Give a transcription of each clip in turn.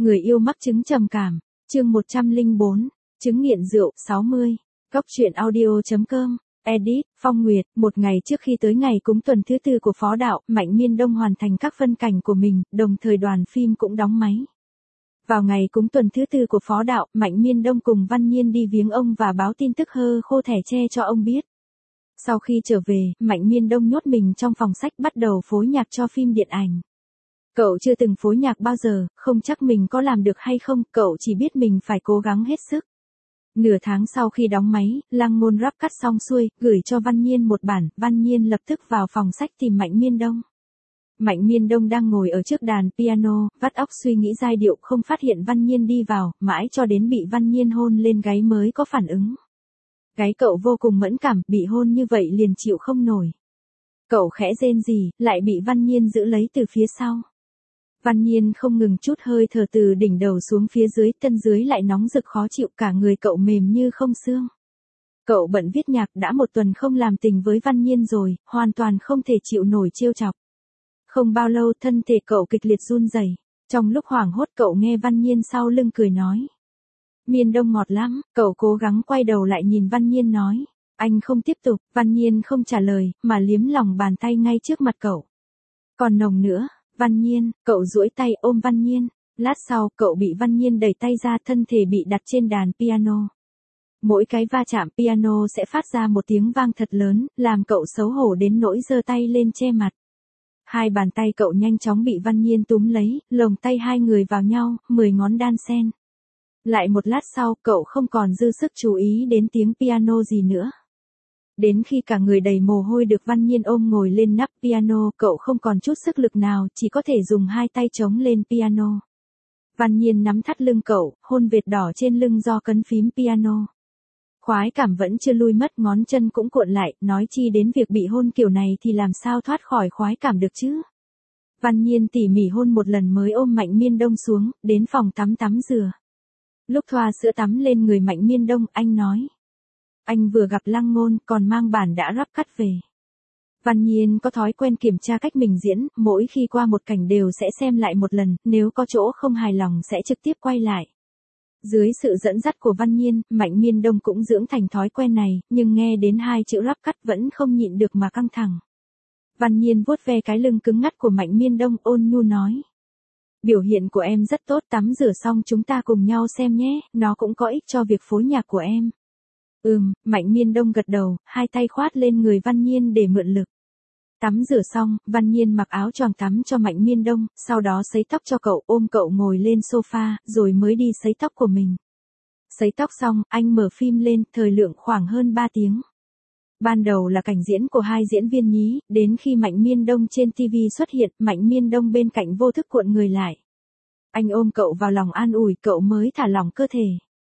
Người yêu mắc chứng trầm cảm, chương 104, chứng nghiện rượu, 60. Góc truyện audio.com, edit, Phong Nguyệt. Một ngày trước khi tới ngày cúng tuần thứ tư của Phó Đạo, Mạnh Miên Đông hoàn thành các phân cảnh của mình, đồng thời đoàn phim cũng đóng máy. Vào ngày cúng tuần thứ tư của Phó Đạo, Mạnh Miên Đông cùng Văn Nhiên đi viếng ông và báo tin tức hơ khô thẻ tre cho ông biết. Sau khi trở về, Mạnh Miên Đông nhốt mình trong phòng sách bắt đầu phối nhạc cho phim điện ảnh. Cậu chưa từng phối nhạc bao giờ, không chắc mình có làm được hay không, cậu chỉ biết mình phải cố gắng hết sức. Nửa tháng sau khi đóng máy, Lăng Ngôn rap cắt xong xuôi, gửi cho Văn Nhiên một bản, Văn Nhiên lập tức vào phòng sách tìm Mạnh Miên Đông. Mạnh Miên Đông đang ngồi ở trước đàn piano, vắt óc suy nghĩ giai điệu, không phát hiện Văn Nhiên đi vào, mãi cho đến bị Văn Nhiên hôn lên gáy mới có phản ứng. Gáy cậu vô cùng mẫn cảm, bị hôn như vậy liền chịu không nổi. Cậu khẽ rên rỉ, lại bị Văn Nhiên giữ lấy từ phía sau. Văn Nhiên không ngừng chút hơi thở từ đỉnh đầu xuống phía dưới, chân dưới lại nóng rực khó chịu, cả người cậu mềm như không xương. Cậu bận viết nhạc, đã một tuần không làm tình với Văn Nhiên rồi, hoàn toàn không thể chịu nổi trêu chọc. Không bao lâu thân thể cậu kịch liệt run rẩy. Trong lúc hoảng hốt cậu nghe Văn Nhiên sau lưng cười nói: Miên Đông ngọt lắm. Cậu cố gắng quay đầu lại nhìn Văn Nhiên nói: Anh không tiếp tục. Văn Nhiên không trả lời, mà liếm lòng bàn tay ngay trước mặt cậu. Còn nồng nữa. Văn Nhiên, cậu duỗi tay ôm Văn Nhiên. Lát sau, cậu bị Văn Nhiên đẩy tay ra, thân thể bị đặt trên đàn piano. Mỗi cái va chạm piano sẽ phát ra một tiếng vang thật lớn, làm cậu xấu hổ đến nỗi giơ tay lên che mặt. Hai bàn tay cậu nhanh chóng bị Văn Nhiên túm lấy, lồng tay hai người vào nhau, 10 ngón đan xen. Lại một lát sau, cậu không còn dư sức chú ý đến tiếng piano gì nữa. Đến khi cả người đầy mồ hôi được Văn Nhiên ôm ngồi lên nắp piano, cậu không còn chút sức lực nào, chỉ có thể dùng hai tay chống lên piano. Văn Nhiên nắm thắt lưng cậu, hôn vệt đỏ trên lưng do cấn phím piano. Khoái cảm vẫn chưa lui mất, ngón chân cũng cuộn lại, nói chi đến việc bị hôn kiểu này thì làm sao thoát khỏi khoái cảm được chứ. Văn Nhiên tỉ mỉ hôn một lần mới ôm Mạnh Miên Đông xuống, đến phòng tắm tắm rửa. Lúc thoa sữa tắm lên người Mạnh Miên Đông, anh nói: Anh vừa gặp Lăng Ngôn, còn mang bản đã rap cắt về. Văn Nhiên có thói quen kiểm tra cách mình diễn, mỗi khi qua một cảnh đều sẽ xem lại một lần, nếu có chỗ không hài lòng sẽ trực tiếp quay lại. Dưới sự dẫn dắt của Văn Nhiên, Mạnh Miên Đông cũng dưỡng thành thói quen này, nhưng nghe đến hai chữ rap cắt vẫn không nhịn được mà căng thẳng. Văn Nhiên vuốt ve cái lưng cứng ngắc của Mạnh Miên Đông, ôn nhu nói: Biểu hiện của em rất tốt, tắm rửa xong chúng ta cùng nhau xem nhé, nó cũng có ích cho việc phối nhạc của em. Mạnh Miên Đông gật đầu, hai tay khoát lên người Văn Nhiên để mượn lực. Tắm rửa xong, Văn Nhiên mặc áo choàng tắm cho Mạnh Miên Đông, sau đó sấy tóc cho cậu, ôm cậu ngồi lên sofa, rồi mới đi sấy tóc của mình. Sấy tóc xong, anh mở phim lên, thời lượng khoảng hơn 3 tiếng. Ban đầu là cảnh diễn của hai diễn viên nhí, đến khi Mạnh Miên Đông trên TV xuất hiện, Mạnh Miên Đông bên cạnh vô thức cuộn người lại. Anh ôm cậu vào lòng an ủi, cậu mới thả lỏng cơ thể.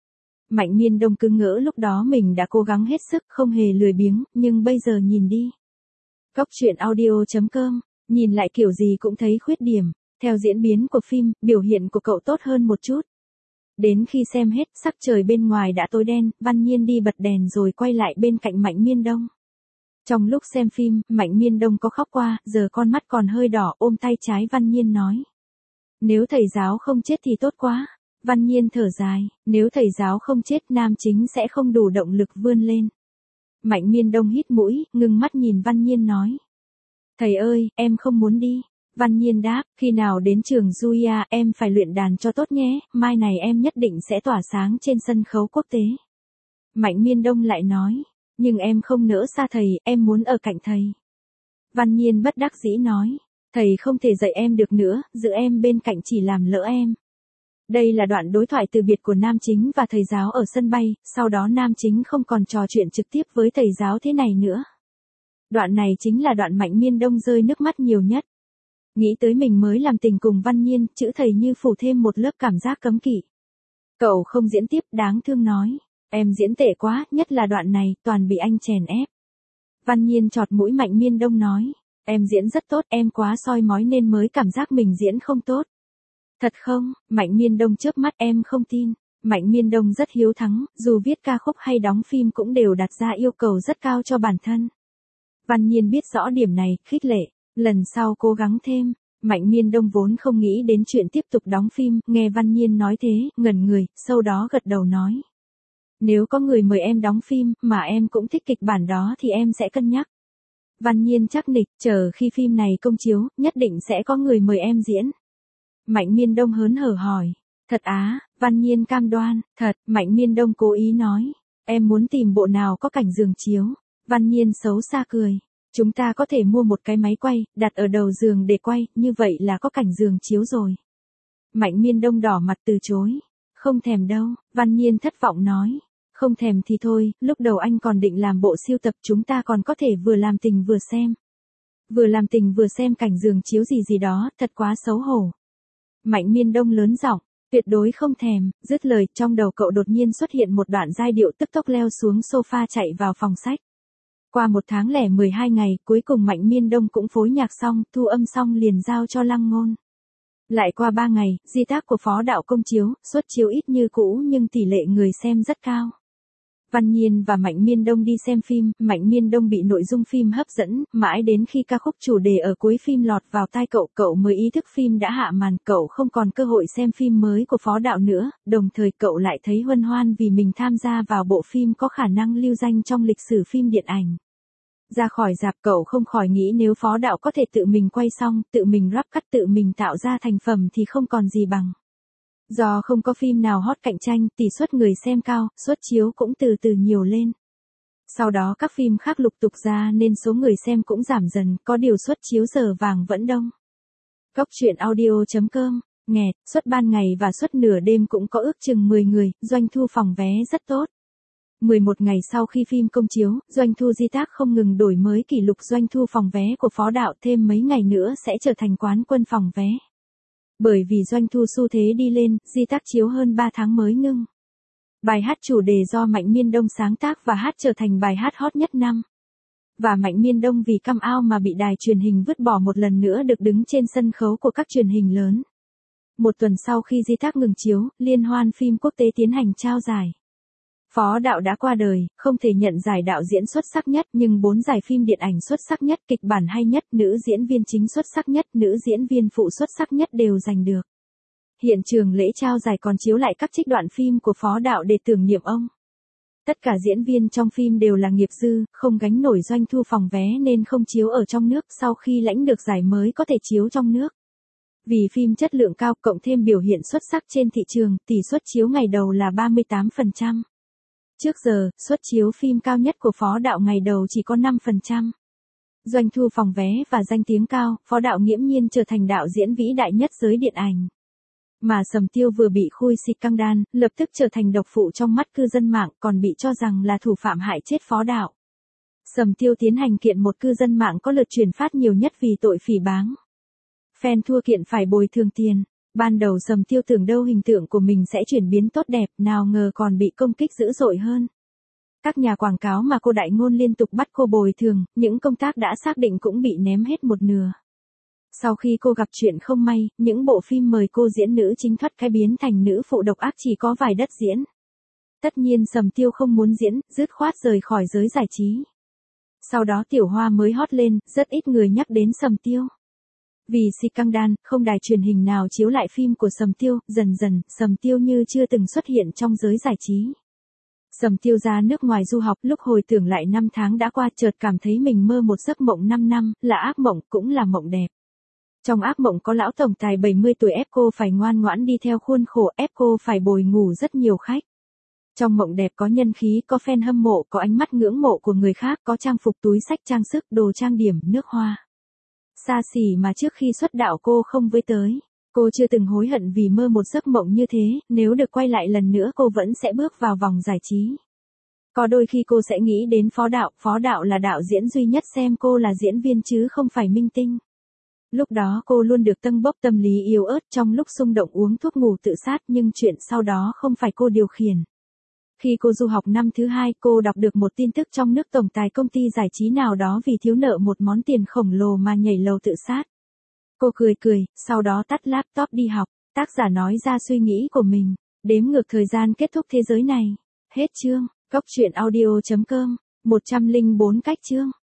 Mạnh Miên Đông cứ ngỡ lúc đó mình đã cố gắng hết sức, không hề lười biếng, nhưng bây giờ nhìn đi. Góc truyện audio.com, nhìn lại kiểu gì cũng thấy khuyết điểm. Theo diễn biến của phim, biểu hiện của cậu tốt hơn một chút. Đến khi xem hết, sắc trời bên ngoài đã tối đen, Văn Nhiên đi bật đèn rồi quay lại bên cạnh Mạnh Miên Đông. Trong lúc xem phim, Mạnh Miên Đông có khóc qua, giờ con mắt còn hơi đỏ, ôm tay trái Văn Nhiên nói: Nếu thầy giáo không chết thì tốt quá. Văn Nhiên thở dài, nếu thầy giáo không chết nam chính sẽ không đủ động lực vươn lên. Mạnh Miên Đông hít mũi, ngưng mắt nhìn Văn Nhiên nói: Thầy ơi, em không muốn đi. Văn Nhiên đáp: Khi nào đến trường Julia, em phải luyện đàn cho tốt nhé, mai này em nhất định sẽ tỏa sáng trên sân khấu quốc tế. Mạnh Miên Đông lại nói: Nhưng em không nỡ xa thầy, em muốn ở cạnh thầy. Văn Nhiên bất đắc dĩ nói: Thầy không thể dạy em được nữa, giữ em bên cạnh chỉ làm lỡ em. Đây là đoạn đối thoại từ biệt của nam chính và thầy giáo ở sân bay, sau đó nam chính không còn trò chuyện trực tiếp với thầy giáo thế này nữa. Đoạn này chính là đoạn Mạnh Miên Đông rơi nước mắt nhiều nhất. Nghĩ tới mình mới làm tình cùng Văn Nhiên, chữ thầy như phủ thêm một lớp cảm giác cấm kỵ. Cậu không diễn tiếp, đáng thương nói: Em diễn tệ quá, nhất là đoạn này, toàn bị anh chèn ép. Văn Nhiên chọt mũi Mạnh Miên Đông nói: Em diễn rất tốt, em quá soi mói nên mới cảm giác mình diễn không tốt. Thật không? Mạnh Miên Đông chớp mắt, em không tin. Mạnh Miên Đông rất hiếu thắng, dù viết ca khúc hay đóng phim cũng đều đặt ra yêu cầu rất cao cho bản thân. Văn Nhiên biết rõ điểm này, khích lệ: Lần sau cố gắng thêm. Mạnh Miên Đông vốn không nghĩ đến chuyện tiếp tục đóng phim, nghe Văn Nhiên nói thế, ngẩn người, sau đó gật đầu nói. Nếu có người mời em đóng phim, mà em cũng thích kịch bản đó thì em sẽ cân nhắc. Văn Nhiên chắc nịch, chờ khi phim này công chiếu, nhất định sẽ có người mời em diễn. Mạnh Miên Đông hớn hở hỏi. Thật á, Văn Nhiên cam đoan, thật, Mạnh Miên Đông cố ý nói. Em muốn tìm bộ nào có cảnh giường chiếu. Văn Nhiên xấu xa cười. Chúng ta có thể mua một cái máy quay, đặt ở đầu giường để quay, như vậy là có cảnh giường chiếu rồi. Mạnh Miên Đông đỏ mặt từ chối. Không thèm đâu, Văn Nhiên thất vọng nói. Không thèm thì thôi, lúc đầu anh còn định làm bộ siêu tập, chúng ta còn có thể vừa làm tình vừa xem. Vừa làm tình vừa xem cảnh giường chiếu gì gì đó, thật quá xấu hổ. Mạnh Miên Đông lớn giọng, tuyệt đối không thèm, dứt lời, trong đầu cậu đột nhiên xuất hiện một đoạn giai điệu, tức tốc leo xuống sofa chạy vào phòng sách. Qua 1 tháng lẻ 12 ngày, cuối cùng Mạnh Miên Đông cũng phối nhạc xong, thu âm xong liền giao cho Lăng Ngôn. Lại qua 3 ngày, di tác của Phó Đạo công chiếu, suất chiếu ít như cũ nhưng tỷ lệ người xem rất cao. Văn Nhiên và Mạnh Miên Đông đi xem phim, Mạnh Miên Đông bị nội dung phim hấp dẫn, mãi đến khi ca khúc chủ đề ở cuối phim lọt vào tai cậu mới ý thức phim đã hạ màn, cậu không còn cơ hội xem phim mới của Phó Đạo nữa, đồng thời cậu lại thấy huân hoan vì mình tham gia vào bộ phim có khả năng lưu danh trong lịch sử phim điện ảnh. Ra khỏi rạp cậu không khỏi nghĩ nếu Phó Đạo có thể tự mình quay xong, tự mình rap cắt, tự mình tạo ra thành phẩm thì không còn gì bằng. Do không có phim nào hot cạnh tranh, tỷ suất người xem cao, suất chiếu cũng từ từ nhiều lên. Sau đó các phim khác lục tục ra nên số người xem cũng giảm dần, có điều suất chiếu giờ vàng vẫn đông. Góc truyện audio.com, nghẹt, suất ban ngày và suất nửa đêm cũng có ước chừng 10 người, doanh thu phòng vé rất tốt. 11 ngày sau khi phim công chiếu, doanh thu di tác không ngừng đổi mới kỷ lục doanh thu phòng vé của Phó Đạo, thêm mấy ngày nữa sẽ trở thành quán quân phòng vé. Bởi vì doanh thu xu thế đi lên, di tác chiếu hơn 3 tháng mới ngưng. Bài hát chủ đề do Mạnh Miên Đông sáng tác và hát trở thành bài hát hot nhất năm. Và Mạnh Miên Đông vì căm ao mà bị đài truyền hình vứt bỏ một lần nữa được đứng trên sân khấu của các truyền hình lớn. 1 tuần sau khi di tác ngừng chiếu, liên hoan phim quốc tế tiến hành trao giải. Phó Đạo đã qua đời, không thể nhận giải đạo diễn xuất sắc nhất nhưng 4 giải phim điện ảnh xuất sắc nhất, kịch bản hay nhất, nữ diễn viên chính xuất sắc nhất, nữ diễn viên phụ xuất sắc nhất đều giành được. Hiện trường lễ trao giải còn chiếu lại các trích đoạn phim của Phó Đạo để tưởng niệm ông. Tất cả diễn viên trong phim đều là nghiệp dư, không gánh nổi doanh thu phòng vé nên không chiếu ở trong nước, sau khi lãnh được giải mới có thể chiếu trong nước. Vì phim chất lượng cao cộng thêm biểu hiện xuất sắc trên thị trường, tỷ suất chiếu ngày đầu là 38%. Trước giờ, suất chiếu phim cao nhất của Phó Đạo ngày đầu chỉ có 5%. Doanh thu phòng vé và danh tiếng cao, Phó Đạo nghiễm nhiên trở thành đạo diễn vĩ đại nhất giới điện ảnh. Mà Sầm Tiêu vừa bị khui scandal, lập tức trở thành độc phụ trong mắt cư dân mạng, còn bị cho rằng là thủ phạm hại chết Phó Đạo. Sầm Tiêu tiến hành kiện một cư dân mạng có lượt truyền phát nhiều nhất vì tội phỉ báng. Fan thua kiện phải bồi thường tiền. Ban đầu Sầm Tiêu tưởng đâu hình tượng của mình sẽ chuyển biến tốt đẹp, nào ngờ còn bị công kích dữ dội hơn. Các nhà quảng cáo mà cô đại ngôn liên tục bắt cô bồi thường, những công tác đã xác định cũng bị ném hết một nửa. Sau khi cô gặp chuyện không may, những bộ phim mời cô diễn nữ chính thoát cái biến thành nữ phụ độc ác chỉ có vài đất diễn. Tất nhiên Sầm Tiêu không muốn diễn, dứt khoát rời khỏi giới giải trí. Sau đó Tiểu Hoa mới hot lên, rất ít người nhắc đến Sầm Tiêu. Vì scandal, không đài truyền hình nào chiếu lại phim của Sầm Tiêu, dần dần, Sầm Tiêu như chưa từng xuất hiện trong giới giải trí. Sầm Tiêu ra nước ngoài du học, lúc hồi tưởng lại 5 tháng đã qua chợt cảm thấy mình mơ một giấc mộng 5 năm, là ác mộng, cũng là mộng đẹp. Trong ác mộng có lão tổng tài 70 tuổi ép cô phải ngoan ngoãn đi theo khuôn khổ, ép cô phải bồi ngủ rất nhiều khách. Trong mộng đẹp có nhân khí, có fan hâm mộ, có ánh mắt ngưỡng mộ của người khác, có trang phục túi xách trang sức, đồ trang điểm, nước hoa. Xa xỉ mà trước khi xuất đạo cô không với tới. Cô chưa từng hối hận vì mơ một giấc mộng như thế, nếu được quay lại lần nữa cô vẫn sẽ bước vào vòng giải trí. Có đôi khi cô sẽ nghĩ đến Phó Đạo là đạo diễn duy nhất xem cô là diễn viên chứ không phải minh tinh. Lúc đó cô luôn được tâng bốc tâm lý yếu ớt, trong lúc xung động uống thuốc ngủ tự sát, nhưng chuyện sau đó không phải cô điều khiển. Khi cô du học năm thứ 2, cô đọc được một tin tức trong nước tổng tài công ty giải trí nào đó vì thiếu nợ một món tiền khổng lồ mà nhảy lầu tự sát. Cô cười, sau đó tắt laptop đi học. Tác giả nói ra suy nghĩ của mình. Đếm ngược thời gian kết thúc thế giới này. Hết chương. Góc truyện audio.com. 104 cách chương.